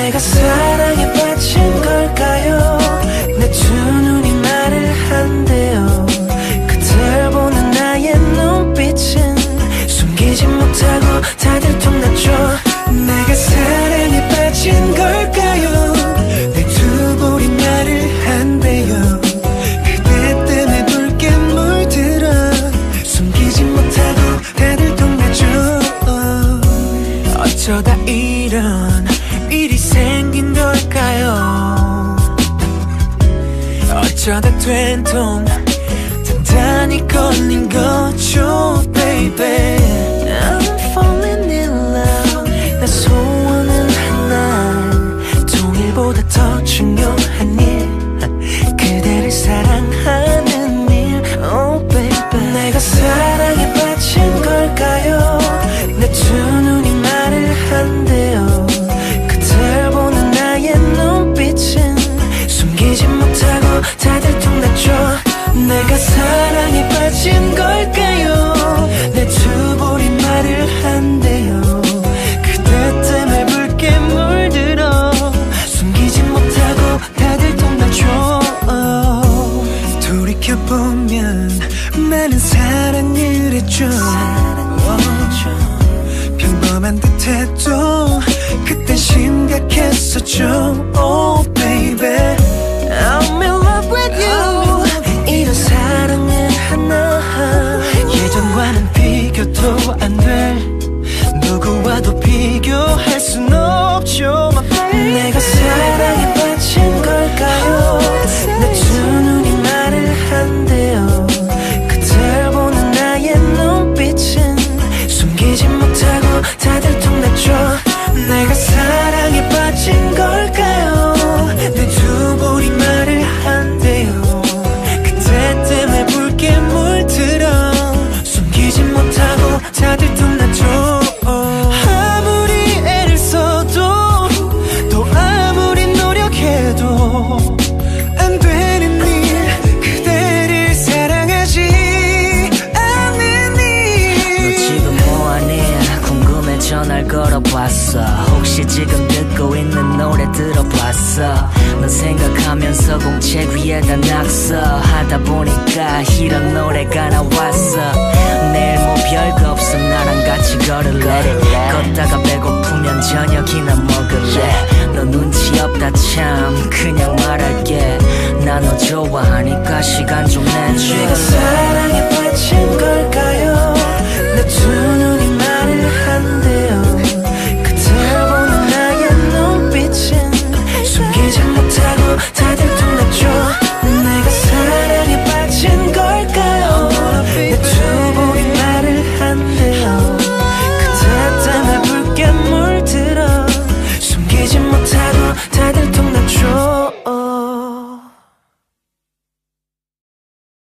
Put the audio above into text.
내가 사랑에 빠진 걸까요? 내 두 눈이 말을 한대요. 그댈 보는 나의 눈빛은 숨기지 못하고 다들 통났죠. 내가 사랑에 빠진 걸까요? 내 두 볼이 말을 한대요. 그대 때문에 붉게 물들어 숨기지 못하고 다들 통났죠. 어쩌다 이런 일이 생긴 걸까요? 어쩌다 된 돈 단단히 걸린 거죠, baby. I'm falling in love. 내 소원은 하나, 통일보다 더 중요한 일, 그대를 사랑하는 일, oh baby. 내가 사랑에 빠진 걸까요? 내 두 눈이 말을 한대요. 그댈 보는 나의 눈빛은 숨기지 못하고 다들 통났죠. 내가 사랑에 빠진 걸까요? 내 두 볼이 말을 한대요. 그대 때문에 붉게 물들어 숨기지 못하고 다들 통났죠. 돌이켜보면 많은 사랑을 했죠. 평범한 듯해도 그땐 심각했었죠. Oh baby, I'm in love with you. 이런 사랑은 하나, 예전과는 비교도 안 돼. 누구와도 비교할 순 없죠, my baby. 내가 사랑에 빠진 걸까요? 내 두 눈이 말을 한대요. 그댈 보는 나의 눈빛은 숨기지 못하고 다들 통났죠. 내가 사랑에 빠진 걸까요? 내 두 볼이 말을 한대요. 그대 때문에 붉게 물들어 숨기지 못하고 다들 통났죠. 아무리 애를 써도 또 아무리 노력해도 안 되는 일, 그대를 사랑하지 않는 일. 너 지금 뭐하니? 궁금해 전화를 걸어봤어. 혹시 지금 듣고 있는 노래 들어봤어? 너 생각하면서 공책 위에다 낙서하다 보니까 이런 노래가 나왔어. 내일 뭐 별거 없어 나랑 같이 걸을래. 걷다가 배고프면 저녁이나 먹을래. 너 눈치 없다 참 그냥 말할게. 나 너 좋아하니까 시간 좀 내줘. 내가 사랑에 빠진 걸까요? 내 두 눈이 말을 한대요. 그댈 보는 나의 눈빛은 숨기지 못하고 다들 통났죠. 내가 사랑에 빠진 걸까요? 내 두 볼이 말을 한대요. 그대 때문에 붉게 물들어 숨기지 못하고 다들 통났죠.